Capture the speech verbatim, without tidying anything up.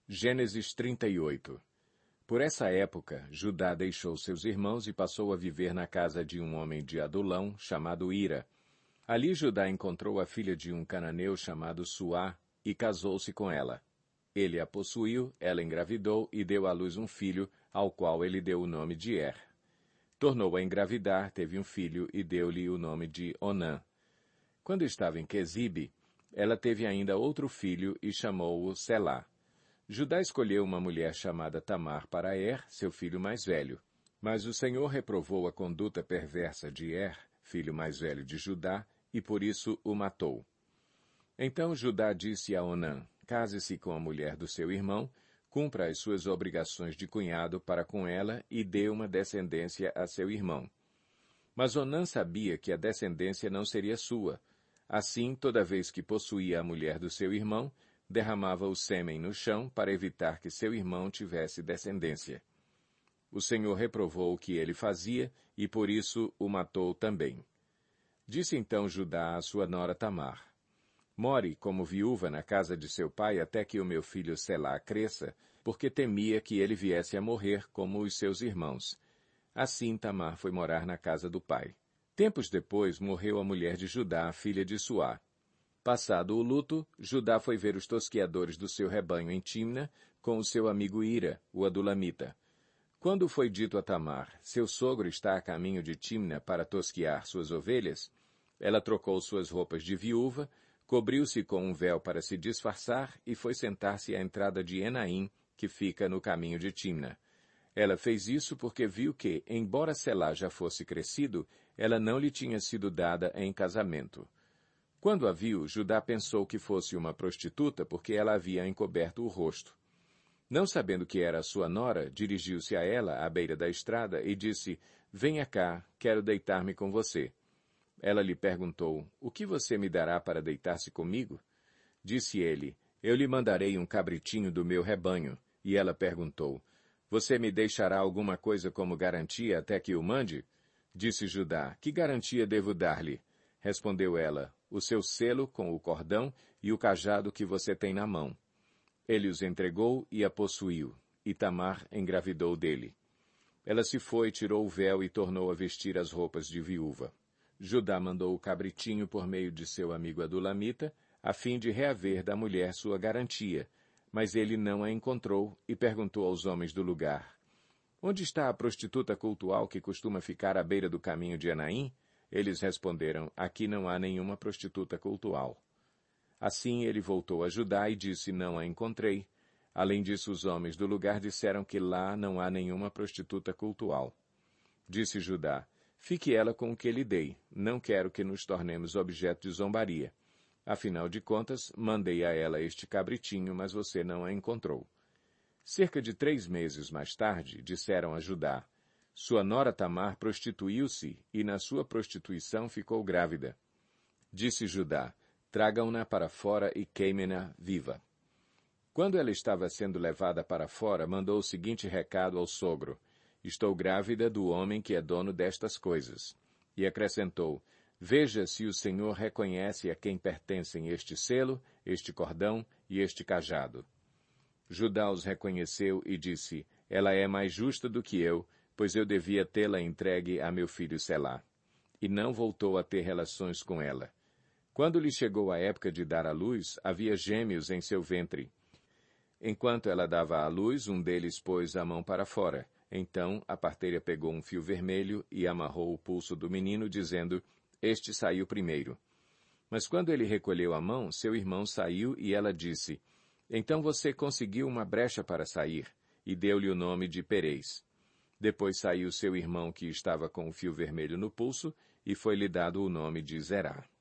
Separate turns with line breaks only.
Gênesis trinta e oito. Por essa época, Judá deixou seus irmãos e passou a viver na casa de um homem de Adulão, chamado Ira. Ali Judá encontrou a filha de um cananeu chamado Suá e casou-se com ela. Ele a possuiu, ela engravidou e deu à luz um filho, ao qual ele deu o nome de Er. Tornou a engravidar, teve um filho e deu-lhe o nome de Onã. Quando estava em Quezibe, ela teve ainda outro filho e chamou-o Selá. Judá escolheu uma mulher chamada Tamar para Er, seu filho mais velho. Mas o Senhor reprovou a conduta perversa de Er, filho mais velho de Judá, e por isso o matou. Então Judá disse a Onã, case-se com a mulher do seu irmão, cumpra as suas obrigações de cunhado para com ela e dê uma descendência a seu irmão. Mas Onã sabia que a descendência não seria sua. Assim, toda vez que possuía a mulher do seu irmão, derramava o sêmen no chão para evitar que seu irmão tivesse descendência. O Senhor reprovou o que ele fazia e por isso o matou também. Disse então Judá à sua nora Tamar, more como viúva na casa de seu pai até que o meu filho Selá cresça, porque temia que ele viesse a morrer como os seus irmãos. Assim Tamar foi morar na casa do pai. Tempos depois morreu a mulher de Judá, filha de Suá. Passado o luto, Judá foi ver os tosqueadores do seu rebanho em Timna com o seu amigo Ira, o adulamita. Quando foi dito a Tamar, seu sogro está a caminho de Timna para tosquear suas ovelhas, ela trocou suas roupas de viúva, cobriu-se com um véu para se disfarçar e foi sentar-se à entrada de Enaim, que fica no caminho de Timna. Ela fez isso porque viu que, embora Selá já fosse crescido, ela não lhe tinha sido dada em casamento. Quando a viu, Judá pensou que fosse uma prostituta porque ela havia encoberto o rosto. Não sabendo que era sua nora, dirigiu-se a ela à beira da estrada e disse, venha cá, quero deitar-me com você. Ela lhe perguntou, o que você me dará para deitar-se comigo? Disse ele, eu lhe mandarei um cabritinho do meu rebanho. E ela perguntou, você me deixará alguma coisa como garantia até que o mande? Disse Judá, que garantia devo dar-lhe? Respondeu ela, o seu selo com o cordão e o cajado que você tem na mão. Ele os entregou e a possuiu, e Tamar engravidou dele. Ela se foi, tirou o véu e tornou a vestir as roupas de viúva. Judá mandou o cabritinho por meio de seu amigo adulamita, a fim de reaver da mulher sua garantia, mas ele não a encontrou e perguntou aos homens do lugar, onde está a prostituta cultual que costuma ficar à beira do caminho de Enaim? Eles responderam, aqui não há nenhuma prostituta cultual. Assim ele voltou a Judá e disse, não a encontrei. Além disso, os homens do lugar disseram que lá não há nenhuma prostituta cultual. Disse Judá, fique ela com o que lhe dei, não quero que nos tornemos objeto de zombaria. Afinal de contas, mandei a ela este cabritinho, mas você não a encontrou. Cerca de três meses mais tarde, disseram a Judá, sua nora Tamar prostituiu-se e na sua prostituição ficou grávida. Disse Judá, tragam-na para fora e queimem-na viva. Quando ela estava sendo levada para fora, mandou o seguinte recado ao sogro, estou grávida do homem que é dono destas coisas. E acrescentou, veja se o Senhor reconhece a quem pertencem este selo, este cordão e este cajado. Judá os reconheceu e disse, ela é mais justa do que eu, pois eu devia tê-la entregue a meu filho Selá. E não voltou a ter relações com ela. Quando lhe chegou a época de dar à luz, havia gêmeos em seu ventre. Enquanto ela dava à luz, um deles pôs a mão para fora. Então a parteira pegou um fio vermelho e amarrou o pulso do menino, dizendo, este saiu primeiro. Mas quando ele recolheu a mão, seu irmão saiu e ela disse, então você conseguiu uma brecha para sair, e deu-lhe o nome de Perez. Depois saiu seu irmão que estava com o fio vermelho no pulso, e foi-lhe dado o nome de Zerá.